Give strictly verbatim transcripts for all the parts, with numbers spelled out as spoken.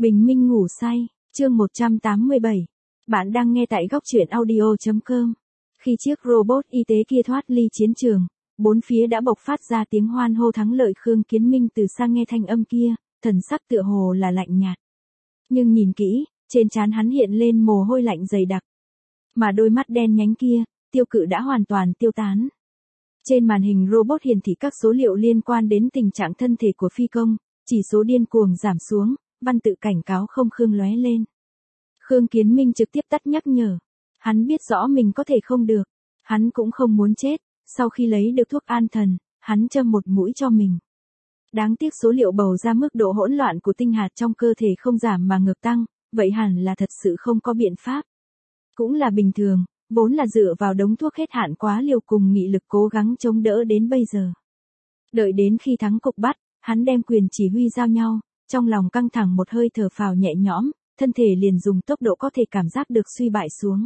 Bình minh ngủ say, chương một trăm tám mươi bảy. Bạn đang nghe tại góc truyện audio chấm com. Khi chiếc robot y tế kia thoát ly chiến trường, bốn phía đã bộc phát ra tiếng hoan hô thắng lợi. Khương Kiến Minh từ xa nghe thanh âm kia, thần sắc tựa hồ là lạnh nhạt. Nhưng nhìn kỹ, trên trán hắn hiện lên mồ hôi lạnh dày đặc. Mà đôi mắt đen nhánh kia, tiêu cự đã hoàn toàn tiêu tán. Trên màn hình robot hiển thị các số liệu liên quan đến tình trạng thân thể của phi công, chỉ số điên cuồng giảm xuống, văn tự cảnh cáo không khương lóe lên. Khương Kiến Minh trực tiếp tắt nhắc nhở. Hắn biết rõ mình có thể không được. Hắn cũng không muốn chết. Sau khi lấy được thuốc an thần, hắn châm một mũi cho mình. Đáng tiếc số liệu bầu ra mức độ hỗn loạn của tinh hạt trong cơ thể không giảm mà ngược tăng, vậy hẳn là thật sự không có biện pháp. Cũng là bình thường, vốn là dựa vào đống thuốc hết hạn quá liều cùng nghị lực cố gắng chống đỡ đến bây giờ. Đợi đến khi thắng cục bắt, hắn đem quyền chỉ huy giao nhau, trong lòng căng thẳng một hơi thở phào nhẹ nhõm, thân thể liền dùng tốc độ có thể cảm giác được suy bại xuống.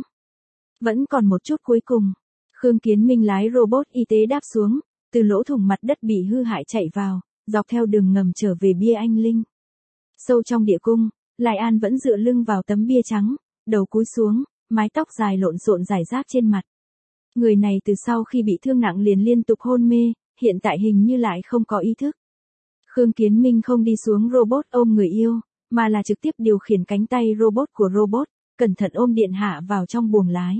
Vẫn còn một chút cuối cùng. Khương Kiến Minh lái robot y tế đáp xuống, từ lỗ thủng mặt đất bị hư hại chạy vào, dọc theo đường ngầm trở về bia anh linh. Sâu trong địa cung, Lai An vẫn dựa lưng vào tấm bia trắng, đầu cúi xuống, mái tóc dài lộn xộn rải rác trên mặt. Người này từ sau khi bị thương nặng liền liên tục hôn mê, hiện tại hình như lại không có ý thức. Khương Kiến Minh không đi xuống robot ôm người yêu, mà là trực tiếp điều khiển cánh tay robot của robot, cẩn thận ôm điện hạ vào trong buồng lái.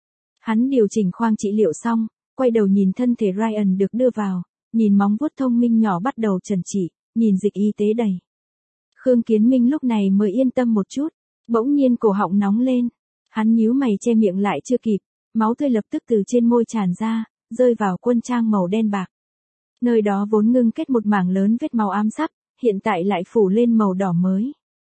Hắn điều chỉnh khoang trị liệu xong, quay đầu nhìn thân thể Ryan được đưa vào, nhìn móng vuốt thông minh nhỏ bắt đầu trần trị, nhìn dịch y tế đầy. Khương Kiến Minh lúc này mới yên tâm một chút, bỗng nhiên cổ họng nóng lên. Hắn nhíu mày che miệng lại chưa kịp, máu tươi lập tức từ trên môi tràn ra, rơi vào quân trang màu đen bạc. Nơi đó vốn ngưng kết một mảng lớn vết máu ám sắc, hiện tại lại phủ lên màu đỏ mới.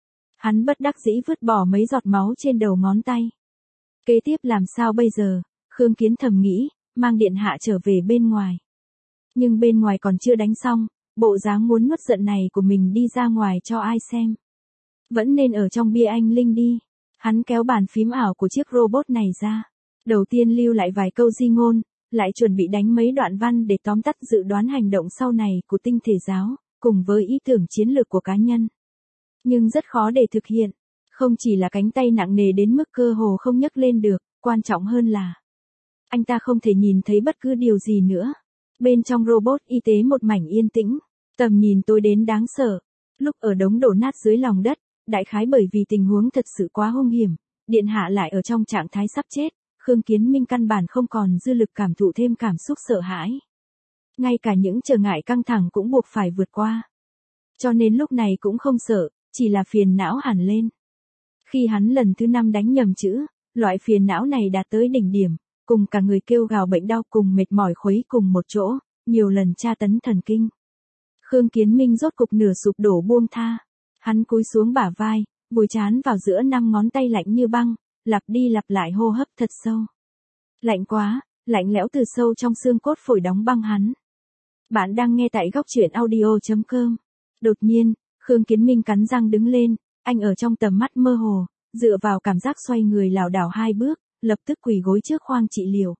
Hắn bất đắc dĩ vứt bỏ mấy giọt máu trên đầu ngón tay. Kế tiếp làm sao bây giờ, Khương Kiến thầm nghĩ, mang điện hạ trở về bên ngoài. Nhưng bên ngoài còn chưa đánh xong, bộ dáng muốn nuốt giận này của mình đi ra ngoài cho ai xem. Vẫn nên ở trong bia anh linh đi. Hắn kéo bàn phím ảo của chiếc robot này ra. Đầu tiên lưu lại vài câu di ngôn, lại chuẩn bị đánh mấy đoạn văn để tóm tắt dự đoán hành động sau này của tinh thể giáo, cùng với ý tưởng chiến lược của cá nhân. Nhưng rất khó để thực hiện. Không chỉ là cánh tay nặng nề đến mức cơ hồ không nhấc lên được, quan trọng hơn là anh ta không thể nhìn thấy bất cứ điều gì nữa. Bên trong robot y tế một mảnh yên tĩnh, tầm nhìn tối đến đáng sợ. Lúc ở đống đổ nát dưới lòng đất, đại khái bởi vì tình huống thật sự quá hung hiểm, điện hạ lại ở trong trạng thái sắp chết, Khương Kiến Minh căn bản không còn dư lực cảm thụ thêm cảm xúc sợ hãi. Ngay cả những trở ngại căng thẳng cũng buộc phải vượt qua. Cho nên lúc này cũng không sợ, chỉ là phiền não hẳn lên. Khi hắn lần thứ năm đánh nhầm chữ, loại phiền não này đạt tới đỉnh điểm, cùng cả người kêu gào bệnh đau cùng mệt mỏi khuấy cùng một chỗ, nhiều lần tra tấn thần kinh. Khương Kiến Minh rốt cục nửa sụp đổ buông tha. Hắn cúi xuống bả vai, vùi trán vào giữa năm ngón tay lạnh như băng, lặp đi lặp lại hô hấp thật sâu. Lạnh quá, lạnh lẽo từ sâu trong xương cốt phổi đóng băng hắn. Bạn đang nghe tại góc truyện audio chấm com. Đột nhiên, Khương Kiến Minh cắn răng đứng lên, anh ở trong tầm mắt mơ hồ, dựa vào cảm giác xoay người lảo đảo hai bước, lập tức quỳ gối trước khoang trị liệu.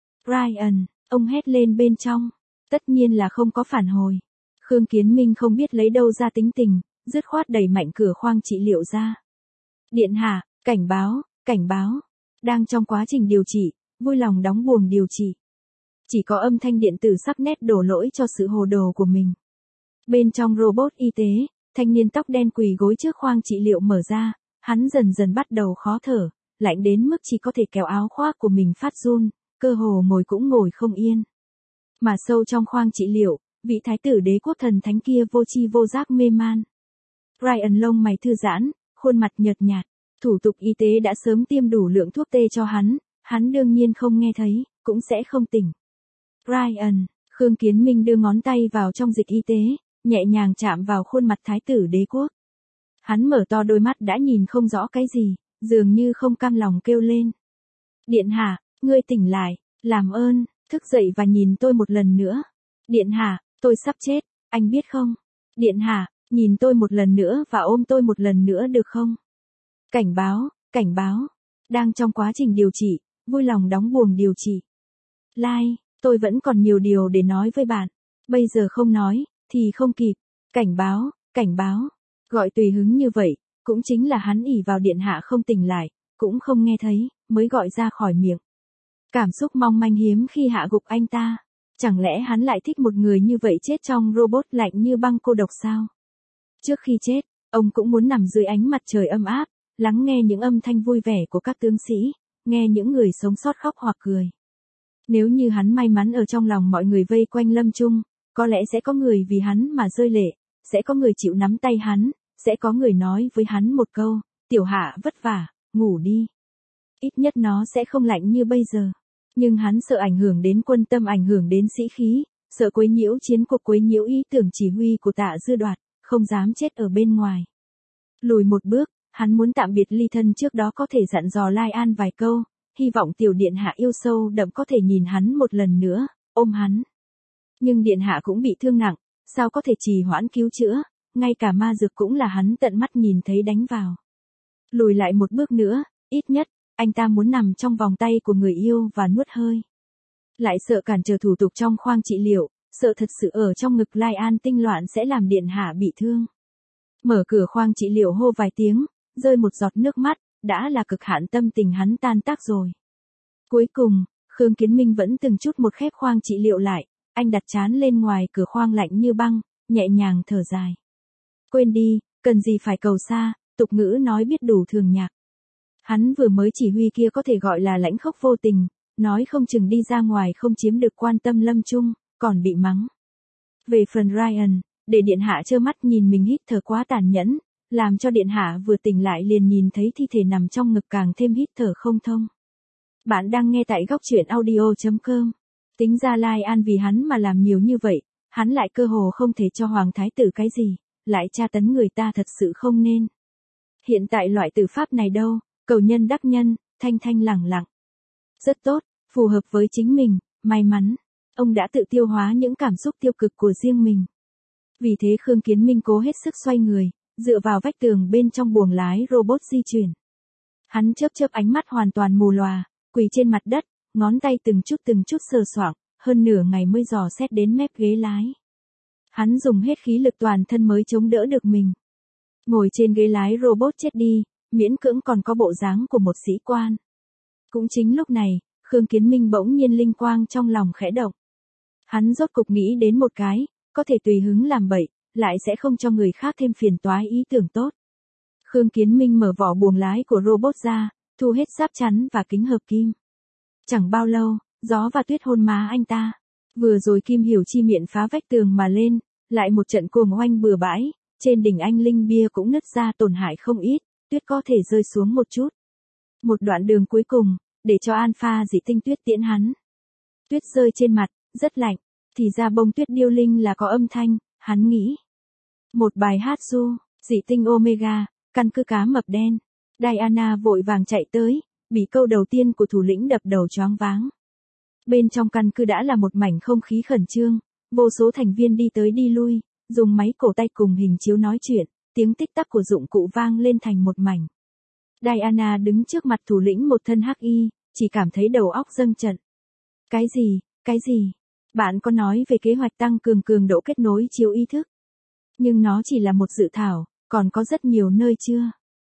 Ryan, ông hét lên bên trong. Tất nhiên là không có phản hồi. Khương Kiến Minh không biết lấy đâu ra tính tình, dứt khoát đẩy mạnh cửa khoang trị liệu ra. Điện hạ, cảnh báo, cảnh báo. Đang trong quá trình điều trị, vui lòng đóng buồng điều trị. Chỉ có âm thanh điện tử sắc nét đổ lỗi cho sự hồ đồ của mình. Bên trong robot y tế, thanh niên tóc đen quỳ gối trước khoang trị liệu mở ra, hắn dần dần bắt đầu khó thở, lạnh đến mức chỉ có thể kéo áo khoác của mình phát run, cơ hồ ngồi cũng ngồi không yên. Mà sâu trong khoang trị liệu, vị thái tử đế quốc thần thánh kia vô tri vô giác mê man. Ryan lông mày thư giãn, khuôn mặt nhợt nhạt, thủ tục y tế đã sớm tiêm đủ lượng thuốc tê cho hắn, hắn đương nhiên không nghe thấy, cũng sẽ không tỉnh. Ryan, Khương Kiến Minh đưa ngón tay vào trong dịch y tế, nhẹ nhàng chạm vào khuôn mặt thái tử đế quốc. Hắn mở to đôi mắt đã nhìn không rõ cái gì, dường như không cam lòng kêu lên. Điện hạ, ngươi tỉnh lại, làm ơn, thức dậy và nhìn tôi một lần nữa. Điện hạ, tôi sắp chết, anh biết không? Điện hạ, nhìn tôi một lần nữa và ôm tôi một lần nữa được không? Cảnh báo, cảnh báo. Đang trong quá trình điều trị, vui lòng đóng buồng điều trị. Lai, tôi vẫn còn nhiều điều để nói với bạn. Bây giờ không nói, thì không kịp. Cảnh báo, cảnh báo. Gọi tùy hứng như vậy, Cũng chính là hắn ỷ vào điện hạ không tỉnh lại, cũng không nghe thấy, mới gọi ra khỏi miệng. Cảm xúc mong manh hiếm khi hạ gục anh ta. Chẳng lẽ hắn lại thích một người như vậy chết trong robot lạnh như băng cô độc sao? Trước khi chết, ông cũng muốn nằm dưới ánh mặt trời âm áp, lắng nghe những âm thanh vui vẻ của các tướng sĩ, nghe những người sống sót khóc hoặc cười. Nếu như hắn may mắn ở trong lòng mọi người vây quanh Lâm Trung, có lẽ sẽ có người vì hắn mà rơi lệ, sẽ có người chịu nắm tay hắn, sẽ có người nói với hắn một câu, tiểu hạ vất vả, ngủ đi. Ít nhất nó sẽ không lạnh như bây giờ. Nhưng hắn sợ ảnh hưởng đến quân tâm, ảnh hưởng đến sĩ khí, sợ quấy nhiễu chiến cuộc, quấy nhiễu ý tưởng chỉ huy của Tạ Dư Đoạt, không dám chết ở bên ngoài. Lùi một bước, hắn muốn tạm biệt ly thân trước đó có thể dặn dò Lai An vài câu, hy vọng tiểu điện hạ yêu sâu đậm có thể nhìn hắn một lần nữa, ôm hắn. Nhưng điện hạ cũng bị thương nặng, sao có thể trì hoãn cứu chữa, ngay cả ma dược cũng là hắn tận mắt nhìn thấy đánh vào. Lùi lại một bước nữa, ít nhất, anh ta muốn nằm trong vòng tay của người yêu và nuốt hơi. Lại sợ cản trở thủ tục trong khoang trị liệu, sợ thật sự ở trong ngực Lai An tinh loạn sẽ làm điện hạ bị thương. Mở cửa khoang trị liệu hô vài tiếng, rơi một giọt nước mắt, đã là cực hạn tâm tình hắn tan tác rồi. Cuối cùng, Khương Kiến Minh vẫn từng chút một khép khoang trị liệu lại, anh đặt trán lên ngoài cửa khoang lạnh như băng, nhẹ nhàng thở dài. Quên đi, cần gì phải cầu xa, tục ngữ nói biết đủ thường nhạc. Hắn vừa mới chỉ huy kia có thể gọi là lãnh khốc vô tình, nói không chừng đi ra ngoài không chiếm được quan tâm Lâm Trung, còn bị mắng. Về phần Ryan, để điện hạ trơ mắt nhìn mình hít thở quá tàn nhẫn, làm cho điện hạ vừa tỉnh lại liền nhìn thấy thi thể nằm trong ngực càng thêm hít thở không thông. Bạn đang nghe tại góc truyện audio chấm com. Tính ra Lai An vì hắn mà làm nhiều như vậy, hắn lại cơ hồ không thể cho hoàng thái tử cái gì, lại tra tấn người ta thật sự không nên. Hiện tại loại tử pháp này đâu, cầu nhân đắc nhân, thanh thanh lẳng lặng. Rất tốt, phù hợp với chính mình, may mắn, ông đã tự tiêu hóa những cảm xúc tiêu cực của riêng mình. Vì thế Khương Kiến Minh cố hết sức xoay người, dựa vào vách tường bên trong buồng lái robot di chuyển. Hắn chớp chớp ánh mắt hoàn toàn mù lòa, quỳ trên mặt đất, ngón tay từng chút từng chút sờ soạng, hơn nửa ngày mới dò xét đến mép ghế lái. Hắn dùng hết khí lực toàn thân mới chống đỡ được mình. Ngồi trên ghế lái robot chết đi, miễn cưỡng còn có bộ dáng của một sĩ quan. Cũng chính lúc này, Khương Kiến Minh bỗng nhiên linh quang trong lòng khẽ động. Hắn rốt cục nghĩ đến một cái, có thể tùy hứng làm bậy, lại sẽ không cho người khác thêm phiền toái ý tưởng tốt. Khương Kiến Minh mở vỏ buồng lái của robot ra, thu hết giáp chắn và kính hợp kim. Chẳng bao lâu, gió và tuyết hôn má anh ta. Vừa rồi Kim Hiểu Chi miệng phá vách tường mà lên, lại một trận cuồng oanh bừa bãi, trên đỉnh anh linh bia cũng nứt ra tổn hại không ít, tuyết có thể rơi xuống một chút. Một đoạn đường cuối cùng, để cho Alpha dị tinh tuyết tiễn hắn. Tuyết rơi trên mặt, rất lạnh, thì ra bông tuyết điêu linh là có âm thanh, hắn nghĩ. Một bài hát du, dị tinh Omega, căn cứ cá mập đen. Diana vội vàng chạy tới, bị câu đầu tiên của thủ lĩnh đập đầu choáng váng. Bên trong căn cứ đã là một mảnh không khí khẩn trương, vô số thành viên đi tới đi lui, dùng máy cổ tay cùng hình chiếu nói chuyện, tiếng tích tắc của dụng cụ vang lên thành một mảnh. Diana đứng trước mặt thủ lĩnh một thân hắc y, chỉ cảm thấy đầu óc dâng trận. Cái gì, cái gì? Bạn có nói về kế hoạch tăng cường cường độ kết nối chiếu ý thức. Nhưng nó chỉ là một dự thảo, còn có rất nhiều nơi chưa?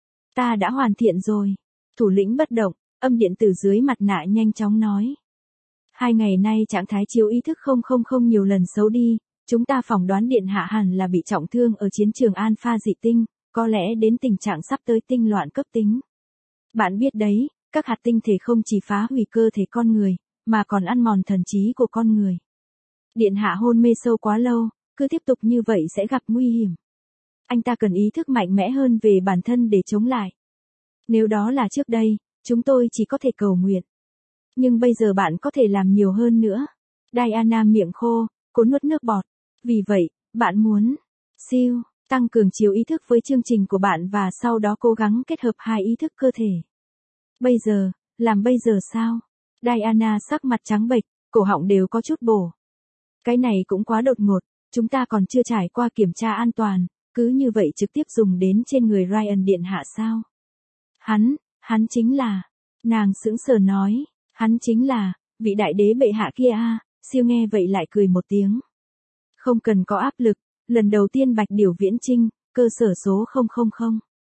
Ta đã hoàn thiện rồi. Thủ lĩnh bất động, âm điện tử dưới mặt nạ nhanh chóng nói. Hai ngày nay trạng thái chiếu ý thức không không không nhiều lần xấu đi, chúng ta phỏng đoán điện hạ hẳn là bị trọng thương ở chiến trường Alpha dị tinh, có lẽ đến tình trạng sắp tới tinh loạn cấp tính. Bạn biết đấy, các hạt tinh thể không chỉ phá hủy cơ thể con người, mà còn ăn mòn thần trí của con người. Điện hạ hôn mê sâu quá lâu, cứ tiếp tục như vậy sẽ gặp nguy hiểm. Anh ta cần ý thức mạnh mẽ hơn về bản thân để chống lại. Nếu đó là trước đây, chúng tôi chỉ có thể cầu nguyện. Nhưng bây giờ bạn có thể làm nhiều hơn nữa. Diana miệng khô, cố nuốt nước bọt. Vì vậy, bạn muốn siêu, tăng cường chiếu ý thức với chương trình của bạn và sau đó cố gắng kết hợp hai ý thức cơ thể. Bây giờ, làm bây giờ sao? Diana sắc mặt trắng bệch, cổ họng đều có chút bổ. Cái này cũng quá đột ngột, chúng ta còn chưa trải qua kiểm tra an toàn, cứ như vậy trực tiếp dùng đến trên người Ryan điện hạ sao? Hắn, hắn chính là, nàng sững sờ nói, hắn chính là, vị đại đế bệ hạ kia a. Siêu nghe vậy lại cười một tiếng. Không cần có áp lực, lần đầu tiên Bạch Điểu viễn chinh, cơ sở số không không không.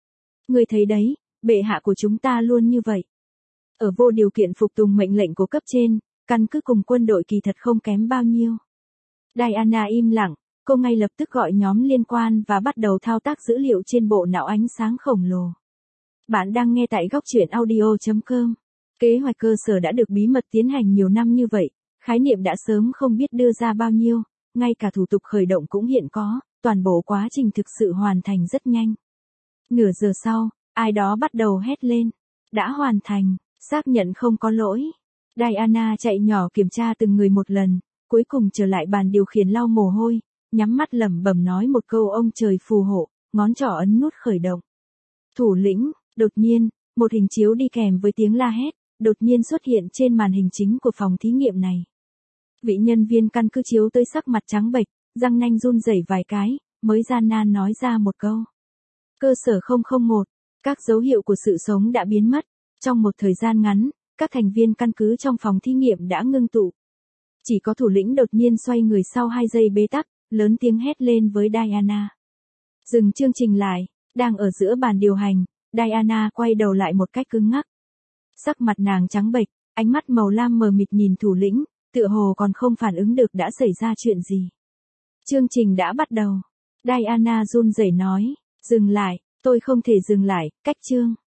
Ngươi thấy đấy, bệ hạ của chúng ta luôn như vậy. Ở vô điều kiện phục tùng mệnh lệnh của cấp trên, căn cứ cùng quân đội kỳ thật không kém bao nhiêu. Diana im lặng, cô ngay lập tức gọi nhóm liên quan và bắt đầu thao tác dữ liệu trên bộ não ánh sáng khổng lồ. Bạn đang nghe tại góc truyện audio chấm com. Kế hoạch cơ sở đã được bí mật tiến hành nhiều năm như vậy, khái niệm đã sớm không biết đưa ra bao nhiêu, ngay cả thủ tục khởi động cũng hiện có, toàn bộ quá trình thực sự hoàn thành rất nhanh. Nửa giờ sau, ai đó bắt đầu hét lên. Đã hoàn thành, xác nhận không có lỗi. Diana chạy nhỏ kiểm tra từng người một lần, cuối cùng trở lại bàn điều khiển lau mồ hôi, nhắm mắt lẩm bẩm nói một câu ông trời phù hộ, ngón trỏ ấn nút khởi động. Thủ lĩnh, đột nhiên, một hình chiếu đi kèm với tiếng la hét, đột nhiên xuất hiện trên màn hình chính của phòng thí nghiệm này. Vị nhân viên căn cứ chiếu tới sắc mặt trắng bệch, răng nanh run rẩy vài cái, mới gian nan nói ra một câu. Cơ sở không không một, các dấu hiệu của sự sống đã biến mất. Trong một thời gian ngắn, các thành viên căn cứ trong phòng thí nghiệm đã ngưng tụ. Chỉ có thủ lĩnh đột nhiên xoay người sau hai giây bế tắc, lớn tiếng hét lên với Diana. Dừng chương trình lại, đang ở giữa bàn điều hành, Diana quay đầu lại một cách cứng ngắc. Sắc mặt nàng trắng bệch, ánh mắt màu lam mờ mịt nhìn thủ lĩnh, tựa hồ còn không phản ứng được đã xảy ra chuyện gì. Chương trình đã bắt đầu. Diana run rẩy nói, dừng lại, tôi không thể dừng lại, cách chương.